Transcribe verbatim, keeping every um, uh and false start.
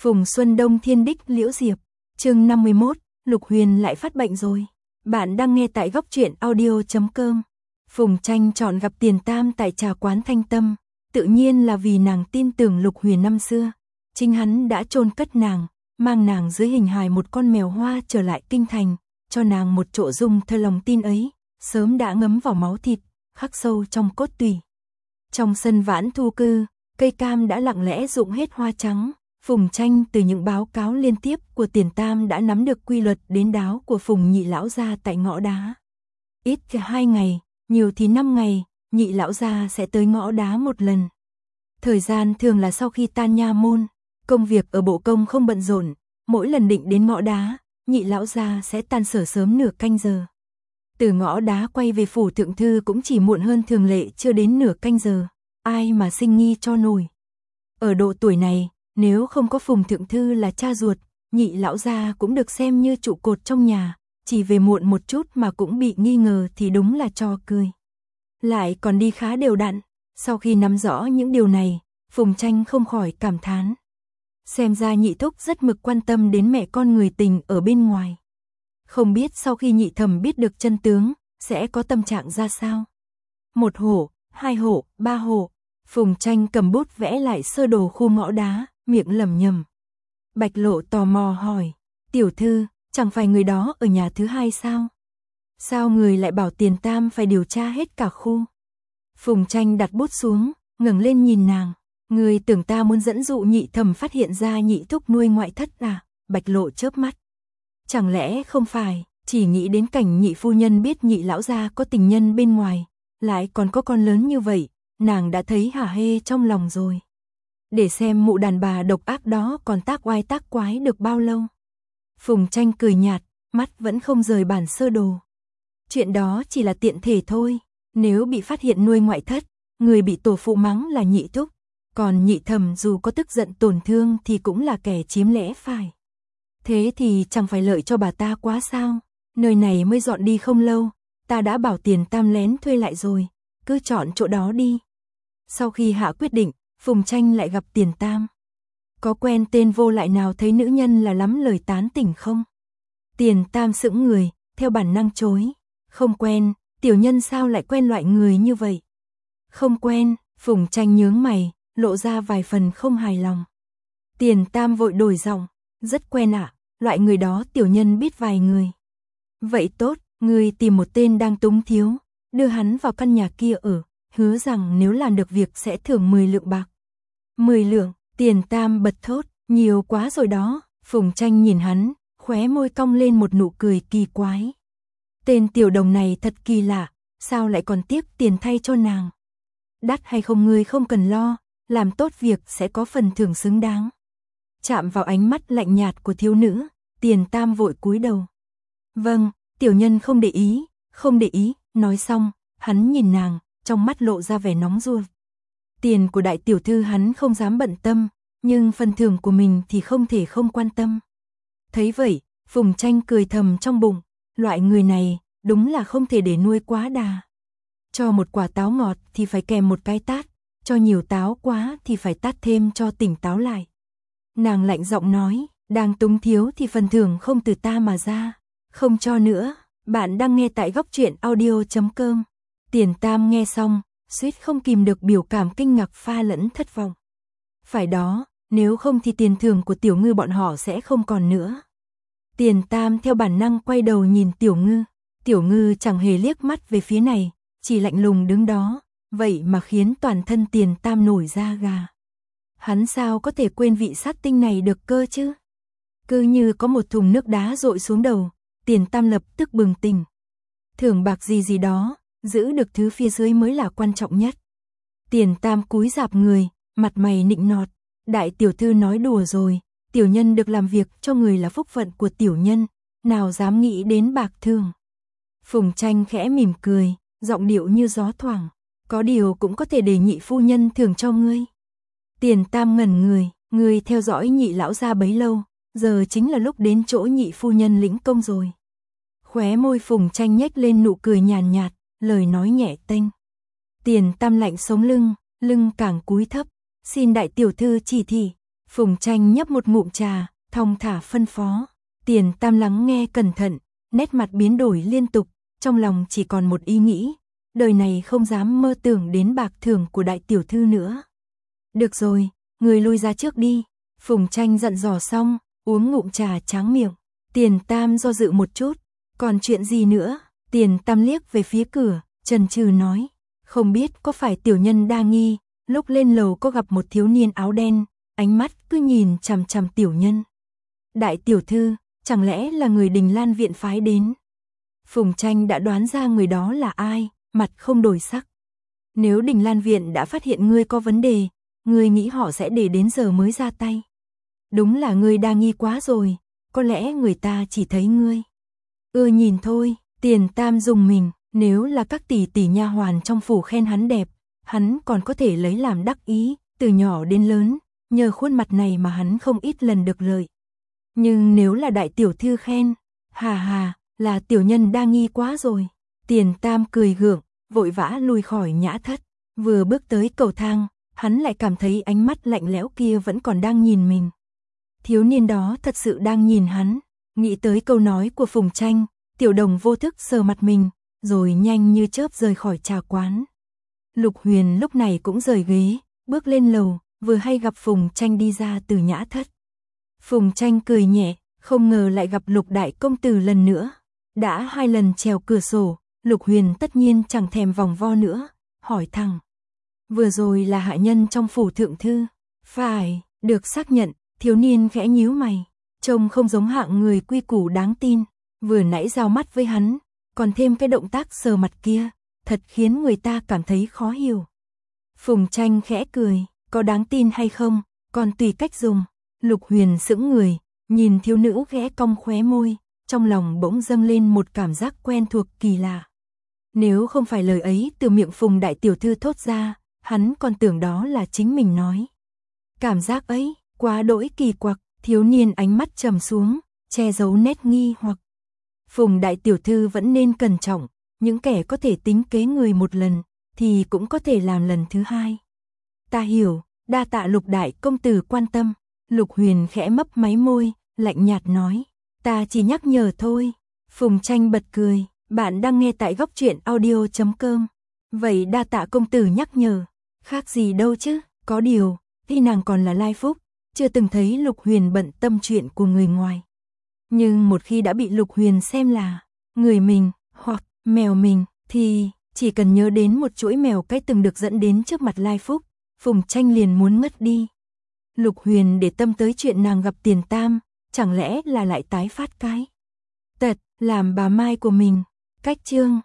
Phùng Xuân Đông Thiên Đích Liễu Diệp, chương năm mươi mốt, Lục Huyền lại phát bệnh rồi. Bạn đang nghe tại góc truyện audio chấm com. Phùng Tranh chọn gặp Tiền Tam tại trà quán Thanh Tâm, tự nhiên là vì nàng tin tưởng Lục Huyền năm xưa. Chính hắn đã chôn cất nàng, mang nàng dưới hình hài một con mèo hoa trở lại kinh thành, cho nàng một chỗ dung thơ lòng tin ấy, sớm đã ngấm vào máu thịt, khắc sâu trong cốt tủy. Trong sân Vãn Thu Cư, cây cam đã lặng lẽ rụng hết hoa trắng. Phùng Tranh từ những báo cáo liên tiếp của Tiền Tam đã nắm được quy luật đến đáo của Phùng nhị lão gia tại ngõ đá. Ít thì hai ngày, nhiều thì năm ngày, nhị lão gia sẽ tới ngõ đá một lần. Thời gian thường là sau khi tan nha môn, công việc ở bộ công không bận rộn, mỗi lần định đến ngõ đá, nhị lão gia sẽ tan sở sớm nửa canh giờ. Từ ngõ đá quay về phủ thượng thư cũng chỉ muộn hơn thường lệ chưa đến nửa canh giờ, ai mà sinh nghi cho nổi. Ở độ tuổi này, nếu không có Phùng thượng thư là cha ruột, nhị lão gia cũng được xem như trụ cột trong nhà, chỉ về muộn một chút mà cũng bị nghi ngờ thì đúng là trò cười. Lại còn đi khá đều đặn, sau khi nắm rõ những điều này, Phùng Tranh không khỏi cảm thán. Xem ra nhị thúc rất mực quan tâm đến mẹ con người tình ở bên ngoài. Không biết sau khi nhị thẩm biết được chân tướng, sẽ có tâm trạng ra sao? Một hộ, hai hộ, ba hộ, Phùng Tranh cầm bút vẽ lại sơ đồ khu ngõ đá, miệng lẩm nhẩm. Bạch Lộ tò mò hỏi, tiểu thư, chẳng phải người đó ở nhà thứ hai sao? Sao người lại bảo Tiền Tam phải điều tra hết cả khu? Phùng Tranh đặt bút xuống, ngẩng lên nhìn nàng. Người tưởng ta muốn dẫn dụ nhị thẩm phát hiện ra nhị thúc nuôi ngoại thất à? Bạch Lộ chớp mắt. Chẳng lẽ không phải, chỉ nghĩ đến cảnh nhị phu nhân biết nhị lão gia có tình nhân bên ngoài, lại còn có con lớn như vậy, nàng đã thấy hả hê trong lòng rồi. Để xem mụ đàn bà độc ác đó còn tác oai tác quái được bao lâu. Phùng Tranh cười nhạt, mắt vẫn không rời bản sơ đồ. Chuyện đó chỉ là tiện thể thôi, nếu bị phát hiện nuôi ngoại thất, người bị tổ phụ mắng là nhị thúc, còn nhị thẩm dù có tức giận tổn thương thì cũng là kẻ chiếm lẽ phải. Thế thì chẳng phải lợi cho bà ta quá sao? Nơi này mới dọn đi không lâu, ta đã bảo Tiền Tam lén thuê lại rồi, cứ chọn chỗ đó đi. Sau khi hạ quyết định, Phùng Tranh lại gặp Tiền Tam. Có quen tên vô lại nào thấy nữ nhân là lắm lời tán tỉnh không? Tiền Tam sững người, theo bản năng chối. Không quen, tiểu nhân sao lại quen loại người như vậy? Không quen, Phùng Tranh nhướng mày, lộ ra vài phần không hài lòng. Tiền Tam vội đổi giọng, rất quen ạ, à, loại người đó tiểu nhân biết vài người. Vậy tốt, người tìm một tên đang túng thiếu, đưa hắn vào căn nhà kia ở, hứa rằng nếu làm được việc sẽ thưởng mười lượng bạc. mười lượng, Tiền Tam bật thốt, nhiều quá rồi đó. Phùng Tranh nhìn hắn, khóe môi cong lên một nụ cười kỳ quái. Tên tiểu đồng này thật kỳ lạ, sao lại còn tiếc tiền thay cho nàng? Đắt hay không ngươi không cần lo, làm tốt việc sẽ có phần thưởng xứng đáng. Chạm vào ánh mắt lạnh nhạt của thiếu nữ, Tiền Tam vội cúi đầu. Vâng, tiểu nhân không để ý, không để ý, nói xong, hắn nhìn nàng, trong mắt lộ ra vẻ nóng ruột. Tiền của đại tiểu thư hắn không dám bận tâm, nhưng phần thưởng của mình thì không thể không quan tâm. Thấy vậy, Phùng Tranh cười thầm trong bụng, loại người này đúng là không thể để nuôi quá đà. Cho một quả táo ngọt thì phải kèm một cái tát, cho nhiều táo quá thì phải tát thêm cho tỉnh táo lại. Nàng lạnh giọng nói, đang túng thiếu thì phần thưởng không từ ta mà ra, không cho nữa. Bạn đang nghe tại góc truyện audio chấm com. Tiền Tam nghe xong, suýt không kìm được biểu cảm kinh ngạc pha lẫn thất vọng. Phải đó, nếu không thì tiền thưởng của Tiểu Ngư bọn họ sẽ không còn nữa. Tiền Tam theo bản năng quay đầu nhìn Tiểu Ngư, Tiểu Ngư chẳng hề liếc mắt về phía này, chỉ lạnh lùng đứng đó, vậy mà khiến toàn thân Tiền Tam nổi da gà. Hắn sao có thể quên vị sát tinh này được cơ chứ? Cứ như có một thùng nước đá dội xuống đầu, Tiền Tam lập tức bừng tỉnh. Thưởng bạc gì gì đó, giữ được thứ phía dưới mới là quan trọng nhất. Tiền Tam cúi rạp người, mặt mày nịnh nọt, đại tiểu thư nói đùa rồi, tiểu nhân được làm việc cho người là phúc phận của tiểu nhân, nào dám nghĩ đến bạc thưởng. Phùng Tranh khẽ mỉm cười, giọng điệu như gió thoảng, có điều cũng có thể để nhị phu nhân thưởng cho ngươi. Tiền Tam ngẩn người, ngươi theo dõi nhị lão gia bấy lâu, giờ chính là lúc đến chỗ nhị phu nhân lĩnh công rồi. Khóe môi Phùng Tranh nhếch lên nụ cười nhàn nhạt, lời nói nhẹ tênh. Tiền Tam lạnh sống lưng, lưng càng cúi thấp, xin đại tiểu thư chỉ thị. Phùng Tranh nhấp một ngụm trà, thong thả phân phó. Tiền Tam lắng nghe cẩn thận, nét mặt biến đổi liên tục, trong lòng chỉ còn một ý nghĩ, đời này không dám mơ tưởng đến bạc thưởng của đại tiểu thư nữa. Được rồi, người lui ra trước đi. Phùng Tranh dặn dò xong, uống ngụm trà tráng miệng. Tiền Tam do dự một chút, còn chuyện gì nữa? Tiền Tam liếc về phía cửa, chần chừ nói, không biết có phải tiểu nhân đa nghi, lúc lên lầu có gặp một thiếu niên áo đen, ánh mắt cứ nhìn chằm chằm tiểu nhân. Đại tiểu thư, chẳng lẽ là người Đình Lan viện phái đến? Phùng Tranh đã đoán ra người đó là ai, mặt không đổi sắc. Nếu Đình Lan viện đã phát hiện ngươi có vấn đề, ngươi nghĩ họ sẽ để đến giờ mới ra tay? Đúng là ngươi đa nghi quá rồi, có lẽ người ta chỉ thấy ngươi. Ừ nhìn thôi, Tiền Tam dùng mình, nếu là các tỷ tỷ nha hoàn trong phủ khen hắn đẹp, hắn còn có thể lấy làm đắc ý, từ nhỏ đến lớn, nhờ khuôn mặt này mà hắn không ít lần được lợi. Nhưng nếu là đại tiểu thư khen, hà hà, là tiểu nhân đa nghi quá rồi. Tiền Tam cười gượng, vội vã lui khỏi nhã thất, vừa bước tới cầu thang, hắn lại cảm thấy ánh mắt lạnh lẽo kia vẫn còn đang nhìn mình. Thiếu niên đó thật sự đang nhìn hắn, nghĩ tới câu nói của Phùng Tranh, Tiểu Đồng vô thức sờ mặt mình, rồi nhanh như chớp rời khỏi trà quán. Lục Huyền lúc này cũng rời ghế, bước lên lầu, vừa hay gặp Phùng Tranh đi ra từ nhã thất. Phùng Tranh cười nhẹ, không ngờ lại gặp Lục đại công tử lần nữa. Đã hai lần trèo cửa sổ, Lục Huyền tất nhiên chẳng thèm vòng vo nữa, hỏi thẳng. Vừa rồi là hạ nhân trong phủ thượng thư. Phải, được xác nhận, thiếu niên khẽ nhíu mày, trông không giống hạng người quy củ đáng tin. Vừa nãy giao mắt với hắn, còn thêm cái động tác sờ mặt kia, thật khiến người ta cảm thấy khó hiểu. Phùng Tranh khẽ cười, có đáng tin hay không, còn tùy cách dùng. Lục Huyền sững người, nhìn thiếu nữ khẽ cong khóe môi, trong lòng bỗng dâng lên một cảm giác quen thuộc kỳ lạ. Nếu không phải lời ấy từ miệng Phùng đại tiểu thư thốt ra, hắn còn tưởng đó là chính mình nói. Cảm giác ấy, quá đỗi kỳ quặc, thiếu niên ánh mắt trầm xuống, che giấu nét nghi hoặc. Phùng đại tiểu thư vẫn nên cẩn trọng, những kẻ có thể tính kế người một lần, thì cũng có thể làm lần thứ hai. Ta hiểu, đa tạ Lục đại công tử quan tâm. Lục Huyền khẽ mấp máy môi, lạnh nhạt nói, ta chỉ nhắc nhở thôi. Phùng Tranh bật cười, bạn đang nghe tại góc truyện audio chấm com. Vậy đa tạ công tử nhắc nhở, khác gì đâu chứ, có điều, khi nàng còn là Lai Phúc, chưa từng thấy Lục Huyền bận tâm chuyện của người ngoài. Nhưng một khi đã bị Lục Huyền xem là người mình, hoặc mèo mình, thì chỉ cần nhớ đến một chuỗi mèo cái từng được dẫn đến trước mặt Lai Phúc, Phùng Tranh liền muốn ngất đi. Lục Huyền để tâm tới chuyện nàng gặp Tiền Tam, chẳng lẽ là lại tái phát cái tật làm bà Mai của mình. Cách chương